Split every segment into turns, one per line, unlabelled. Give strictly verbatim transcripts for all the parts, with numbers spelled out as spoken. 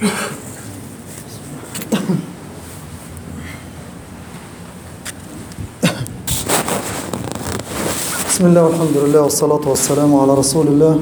بسم الله والحمد لله والصلاة والسلام على رسول الله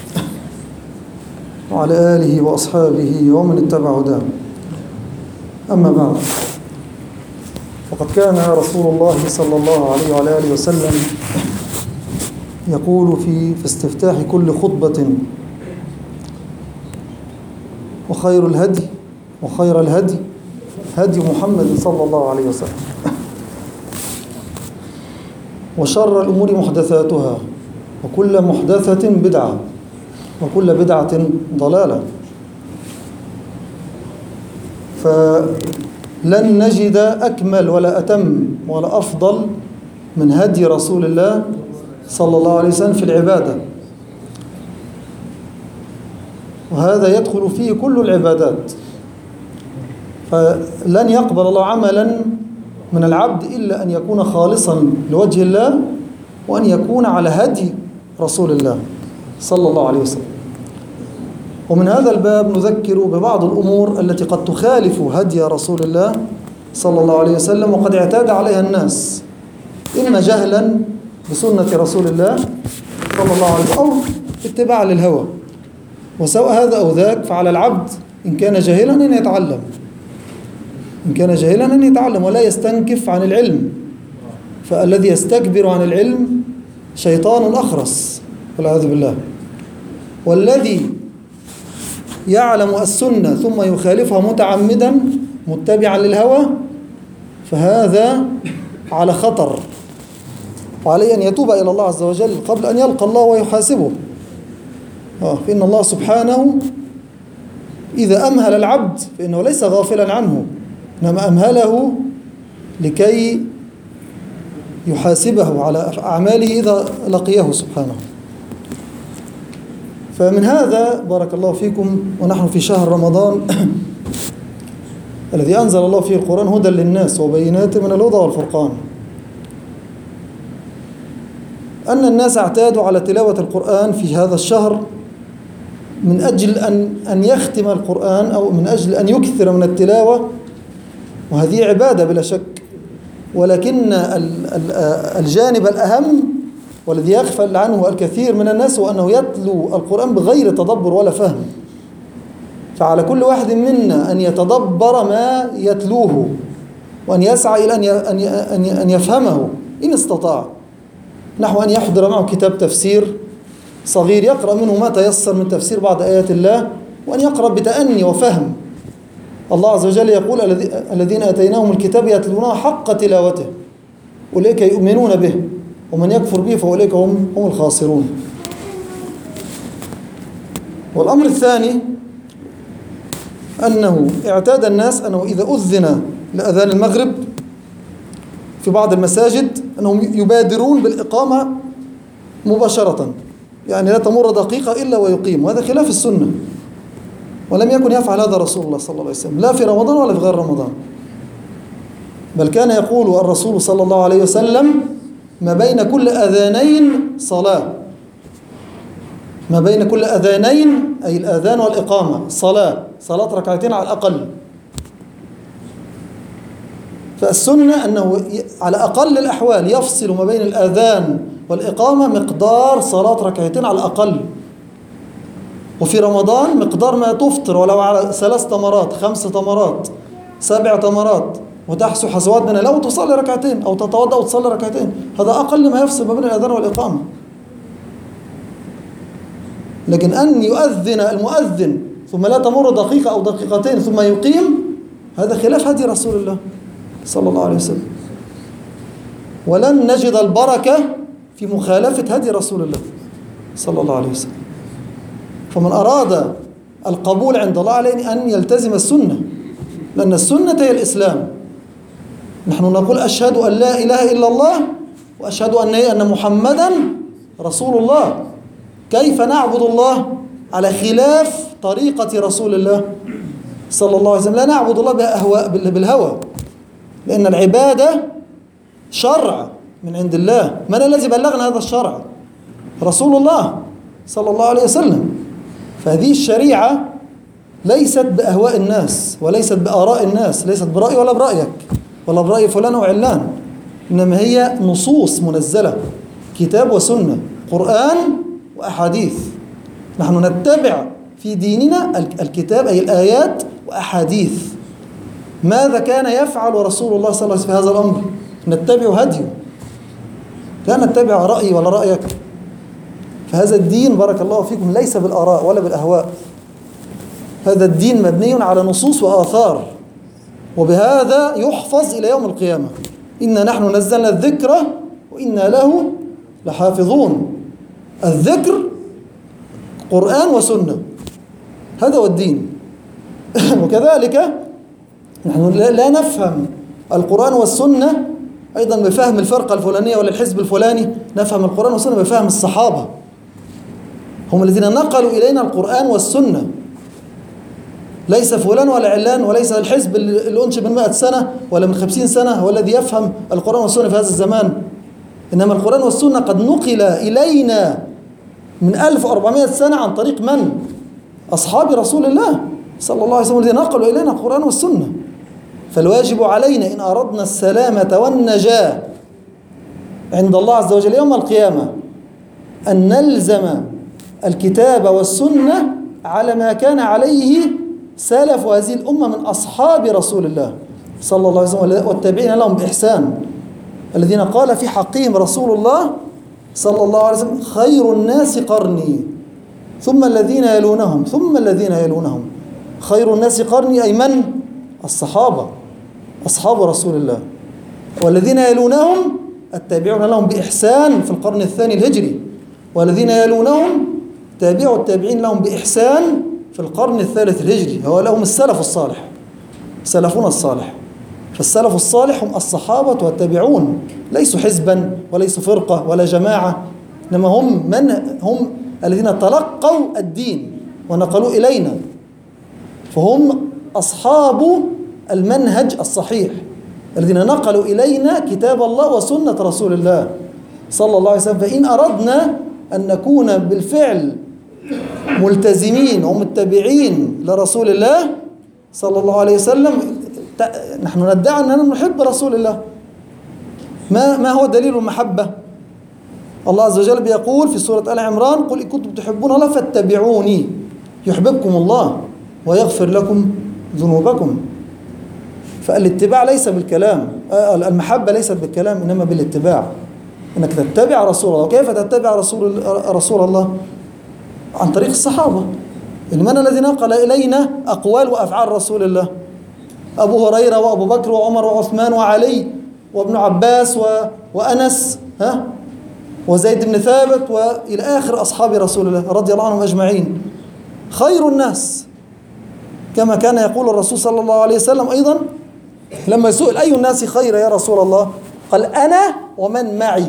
وعلى آله وأصحابه ومن اتبع هداه. أما بعد، فقد كان رسول الله صلى الله عليه وعلى آله وسلم يقول في في استفتاح كل خطبة: وخير الهدي وخير الهدي هدي محمد صلى الله عليه وسلم، وشر الأمور محدثاتها، وكل محدثة بدعة، وكل بدعة ضلالة. فلن نجد أكمل ولا أتم ولا أفضل من هدي رسول الله صلى الله عليه وسلم في العبادة، وهذا يدخل فيه كل العبادات. فلن يقبل الله عملا من العبد إلا أن يكون خالصا لوجه الله، وأن يكون على هدي رسول الله صلى الله عليه وسلم. ومن هذا الباب نذكر ببعض الأمور التي قد تخالف هدي رسول الله صلى الله عليه وسلم، وقد اعتاد عليها الناس، إما جهلا بسنة رسول الله صلى الله عليه وسلم، أو اتباعا للهوى. وسواء هذا أو ذاك، فعلى العبد إن كان جاهلا أن يتعلم، إن كان جاهلا أن يتعلم ولا يستنكف عن العلم. فالذي يستكبر عن العلم شيطان أخرس والعياذ بالله. والذي يعلم السنة ثم يخالفها متعمدا متبعا للهوى، فهذا على خطر، وعليه أن يتوب إلى الله عز وجل قبل أن يلقى الله ويحاسبه. فإن الله سبحانه إذا أمهل العبد فإنه ليس غافلا عنه، إنما أمهله لكي يحاسبه على أعماله إذا لقيه سبحانه. فمن هذا بارك الله فيكم، ونحن في شهر رمضان الذي أنزل الله فيه القرآن هدى للناس وبينات من الهدى والفرقان، أن الناس اعتادوا على تلاوة القرآن في هذا الشهر من أجل أن أن يختم القرآن، أو من أجل أن يكثر من التلاوة، وهذه عبادة بلا شك. ولكن الجانب الأهم والذي يغفل عنه الكثير من الناس هو أنه يتلو القرآن بغير تدبر ولا فهم. فعلى كل واحد منا أن يتدبر ما يتلوه، وأن يسعى إلى أن يفهمه إن استطاع، نحو أن يحضر معه كتاب تفسير صغير يقرأ منه ما تيسر من تفسير بعض آيات الله، وأن يقرأ بتأني وفهم. الله عز وجل يقول: الذين آتيناهم الكتاب يتلونه حق تلاوته أولئك يؤمنون به ومن يكفر به فأولئك هم هم الخاسرون. والأمر الثاني أنه اعتاد الناس أنه إذا أذن لأذان المغرب في بعض المساجد أنهم يبادرون بالإقامة مباشرة، يعني لا تمر دقيقة إلا ويقيم، وهذا خلاف السنة، ولم يكن يفعل هذا رسول الله صلى الله عليه وسلم، لا في رمضان ولا في غير رمضان. بل كان يقول الرسول صلى الله عليه وسلم: ما بين كل أذانين صلاة. ما بين كل أذانين أي الأذان والإقامة صلاة، صلاة ركعتين على الأقل. فالسنة أنه على أقل الأحوال يفصل ما بين الأذان والإقامة مقدار صلاة ركعتين على الأقل. وفي رمضان مقدار ما تفطر ولو على ثلاث تمرات، خمس تمرات، سبع تمرات، وتحسو حسوات منها لو تصلي ركعتين أو تتوضأ وتصلي ركعتين، هذا أقل ما يفصل ما بين الأذان والإقامة. لكن أن يؤذن المؤذن ثم لا تمر دقيقة أو دقيقتين ثم يقيم، هذا خلاف هدي رسول الله صلى الله عليه وسلم. ولن نجد البركة في مخالفة هدي رسول الله صلى الله عليه وسلم. فمن أراد القبول عند الله عليه أن يلتزم السنة، لأن السنة هي الإسلام. نحن نقول: أشهد أن لا إله إلا الله وأشهد أن أن محمدا رسول الله. كيف نعبد الله على خلاف طريقة رسول الله صلى الله عليه وسلم؟ لا نعبد الله بالهوى، لأن العبادة شرع من عند الله. من الذي بلغنا هذا الشرع؟ رسول الله صلى الله عليه وسلم. فهذه الشريعة ليست بأهواء الناس وليست بآراء الناس، ليست برأي ولا برأيك ولا برأي فلان وعلان، إنما هي نصوص منزلة، كتاب وسنة، قرآن وأحاديث. نحن نتبع في ديننا الكتاب أي الآيات وأحاديث. ماذا كان يفعل رسول الله صلى الله عليه وسلم في هذا الأمر؟ نتبع هديه، لا نتبع رأيي ولا رأيك. فهذا الدين بارك الله فيكم ليس بالآراء ولا بالأهواء، هذا الدين مبني على نصوص وآثار، وبهذا يحفظ إلى يوم القيامة. إنا نحن نزلنا الذكر وإنا له لحافظون. الذكر قرآن وسنة، هذا هو الدين. وكذلك نحن لا نفهم القرآن والسنة أيضا بفهم الفرقة الفلانية ولا الحزب الفلاني، نفهم القرآن والسنة بفهم الصحابة، هم الذين نقلوا إلينا القرآن والسنة، ليس فلان ولا علان، وليس الحزب اللي أنشئ من مئة سنة ولا من خمسين سنة هو الذي يفهم القرآن والسنة في هذا الزمان، إنما القرآن والسنة قد نقل إلينا من ألف وأربعمائة سنة عن طريق من؟ أصحاب رسول الله صلى الله عليه وسلم الذين نقلوا إلينا القرآن والسنة. فالواجب علينا إن أردنا السلامة والنجاة عند الله عز وجل يوم القيامة أن نلزم الكتاب والسنة على ما كان عليه سلف هذه الأمة من أصحاب رسول الله صلى الله عليه وسلم والتابعين لهم بإحسان، الذين قال في حقهم رسول الله صلى الله عليه وسلم: خير الناس قرني ثم الذين يلونهم ثم الذين يلونهم. خير الناس قرني أي من؟ الصحابة، أصحاب رسول الله، والذين يلونهم التابعون لهم بإحسان في القرن الثاني الهجري، والذين يلونهم تابعوا التابعين لهم بإحسان في القرن الثالث الهجري، هو لهم السلف الصالح، سلفنا الصالح. فالسلف الصالح هم الصحابة والتابعون، ليسوا حزبا وليسوا فرقة ولا جماعة، إنما هم من هم الذين تلقوا الدين ونقلوا إلينا، فهم أصحاب المنهج الصحيح الذين نقلوا إلينا كتاب الله وسنة رسول الله صلى الله عليه وسلم. فإن أردنا أن نكون بالفعل ملتزمين ومتبعين لرسول الله صلى الله عليه وسلم، نحن ندعي أننا نحب رسول الله. ما ما هو دليل المحبة؟ الله عز وجل بيقول في سورة آل عمران: قل إن كنتم تحبون الله فاتبعوني يحببكم الله ويغفر لكم ذنوبكم. فالاتباع ليس بالكلام، المحبة ليست بالكلام إنما بالاتباع، إنك تتبع رسول الله. وكيف تتبع رسول رسول الله؟ عن طريق الصحابة. من الذي نقل إلينا أقوال وأفعال رسول الله؟ أبو هريرة وأبو بكر وعمر وعثمان وعلي وابن عباس و... وأنس ها وزيد بن ثابت وإلى آخر أصحاب رسول الله رضي الله عنهم أجمعين. خير الناس، كما كان يقول الرسول صلى الله عليه وسلم أيضا لما سئل: أي الناس خير يا رسول الله؟ قال: أنا ومن معي.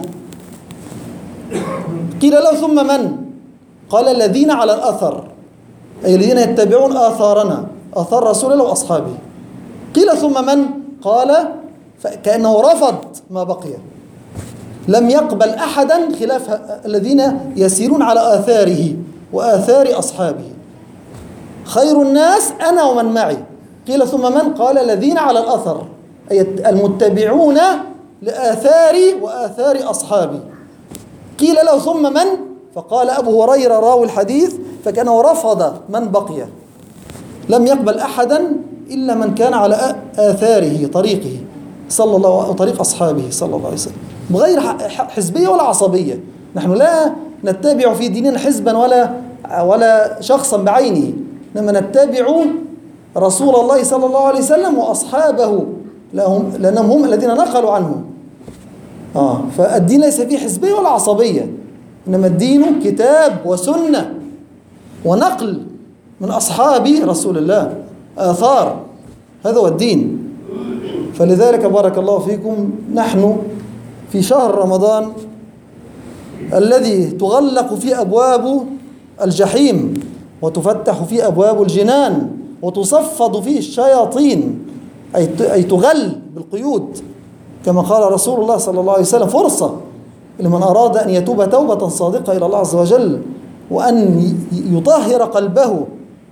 قيل له: ثم من؟ قال: الذين على الأثر، أي الذين يتبعون آثارنا، آثار رسول الله وأصحابه. قيل: ثم من؟ قال: كأنه رفض ما بقي، لم يقبل أحدا خلاف الذين يسيرون على آثاره وآثار أصحابه. خير الناس أنا ومن معي. قيل: ثم من؟ قال: الذين على الأثر، أي المتبعون لآثاري وآثار أصحابي. قيل له: ثم من؟ فقال أبو هريرة راوي الحديث: فكأنه رفض من بقي، لم يقبل أحدا إلا من كان على آثاره طريقه صلى الله عليه وسلم وطريق أصحابه صلى الله عليه وسلم، بغير حزبية ولا عصبية. نحن لا نتبع في ديننا حزبا ولا ولا شخصا بعينه، إنما نتبع رسول الله صلى الله عليه وسلم وأصحابه لهم، لأنهم هم الذين نقلوا عنه. آه فالدين ليس فيه حزبية ولا عصبية، إنما الدين كتاب وسنة ونقل من أصحاب رسول الله، آثار، هذا هو الدين. فلذلك بارك الله فيكم نحن في شهر رمضان الذي تغلق فيه أبواب الجحيم وتفتح فيه أبواب الجنان وتصفد فيه الشياطين، أي تغل بالقيود كما قال رسول الله صلى الله عليه وسلم: فرصة لمن أراد أن يتوب توبة صادقة إلى الله عز وجل وأن يطهر قلبه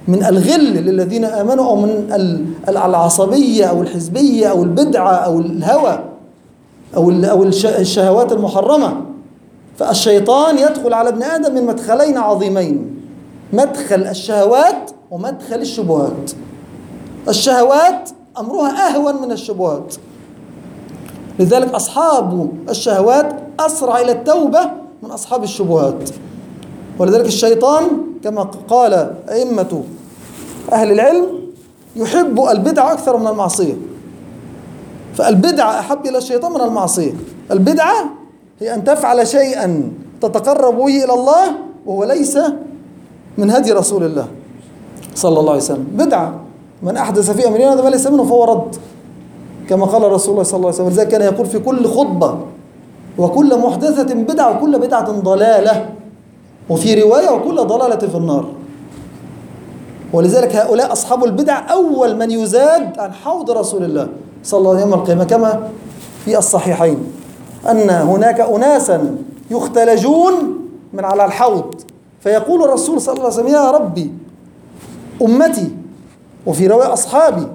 من الغل للذين آمنوا، أو من العصبية أو الحزبية أو البدعة أو الهوى أو أو الشهوات المحرمة. فالشيطان يدخل على ابن آدم من مدخلين عظيمين: مدخل الشهوات ومدخل الشبهات. الشهوات أمرها أهون من الشبهات، لذلك أصحاب الشهوات أسرع إلى التوبة من أصحاب الشبهات. ولذلك الشيطان كما قال أئمة أهل العلم يحب البدعة أكثر من المعصية. فالبدعة أحب إلى الشيطان من المعصية. البدعة هي أن تفعل شيئا تتقرب به إلى الله وهو ليس من هدي رسول الله صلى الله عليه وسلم. بدعة من أحدث في أمرنا هذا ما ليس منه فهو رد، كما قال رسول الله صلى الله عليه وسلم. لذلك كان يقول في كل خطبة: وكل محدثة بدعة وكل بدعة ضلالة، وفي رواية: وكل ضلالة في النار. ولذلك هؤلاء أصحاب البدع أول من يزاد عن حوض رسول الله صلى الله عليه وسلم يوم القيامة، كما في الصحيحين أن هناك أناسا يختلجون من على الحوض، فيقول الرسول صلى الله عليه وسلم: يا ربي أمتي، وفي رواية أصحابي،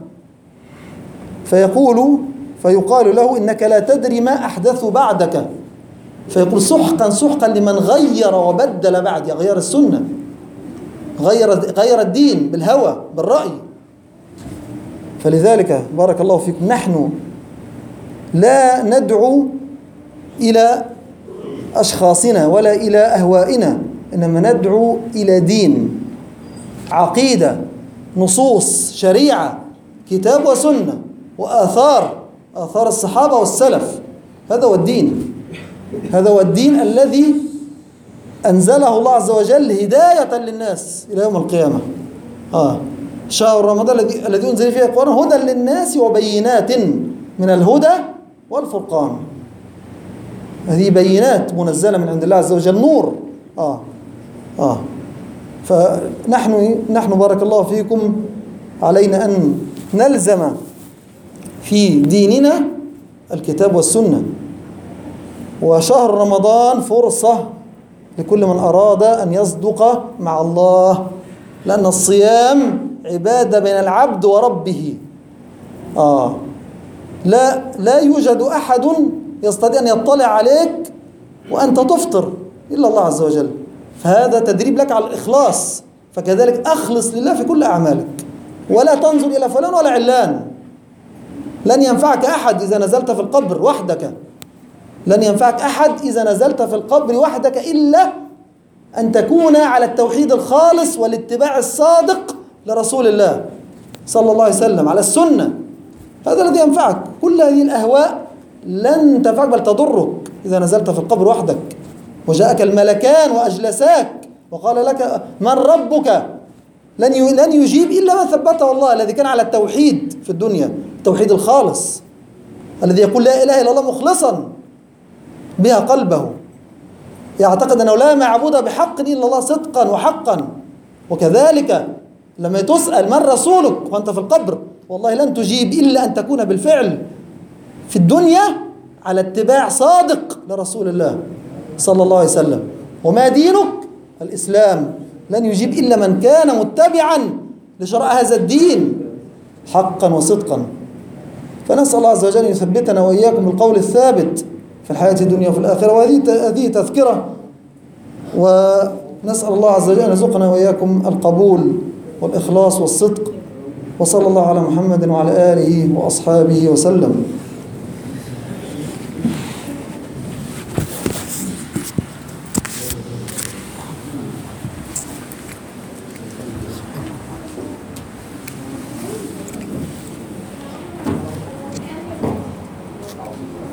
فيقول فيقال له: إنك لا تدري ما أحدث بعدك. فيقول: سحقا سحقا لمن غير وبدل بعدي، غير السنة، غير غير الدين بالهوى بالرأي. فلذلك بارك الله فيكم نحن لا ندعو إلى أشخاصنا ولا إلى أهوائنا، إنما ندعو إلى دين، عقيدة، نصوص، شريعة، كتاب وسنة وآثار، آثار الصحابة والسلف. هذا هو الدين، هذا هو الدين الذي أنزله الله عز وجل هداية للناس إلى يوم القيامة. آه شهر رمضان الذي الذي أنزل فيه القرآن هدى للناس وبينات من الهدى والفرقان. هذه بينات منزلة من عند الله عز وجل، نور. آه آه فنحن نحن بارك الله فيكم علينا أن نلزم في ديننا الكتاب والسنة. وشهر رمضان فرصة لكل من أراد أن يصدق مع الله، لأن الصيام عبادة بين العبد وربه. آه لا لا يوجد أحد يستطيع أن يطلع عليك وأنت تفطر إلا الله عز وجل. فهذا تدريب لك على الإخلاص. فكذلك أخلص لله في كل أعمالك، ولا تنظر إلى فلان ولا علان. لن ينفعك أحد إذا نزلت في القبر وحدك، لن ينفعك أحد إذا نزلت في القبر وحدك إلا أن تكون على التوحيد الخالص والاتباع الصادق لرسول الله صلى الله عليه وسلم، على السنة. هذا الذي ينفعك. كل هذه الأهواء لن تنفعك بل تضرك إذا نزلت في القبر وحدك وجاءك الملكان وأجلساك وقال لك: من ربك؟ لن لن يجيب إلا من ثبته الله، الذي كان على التوحيد في الدنيا، التوحيد الخالص، الذي يقول لا إله إلا الله مخلصا بها قلبه، يعتقد أنه لا معبود بحق إلا الله صدقا وحقا. وكذلك لما تسأل من رسولك وأنت في القبر، والله لن تجيب إلا أن تكون بالفعل في الدنيا على اتباع صادق لرسول الله صلى الله عليه وسلم. وما دينك؟ الإسلام. لن يجيب إلا من كان متبعا لشرع هذا الدين حقا وصدقا. فنسأل الله عز وجل أن يثبتنا وإياكم بالقول الثابت في الحياة الدنيا وفي الآخرة. وهذه هذه تذكرة، ونسأل الله عز وجل أن يرزقنا وإياكم القبول والإخلاص والصدق. وصلى الله على محمد وعلى آله وأصحابه وسلم.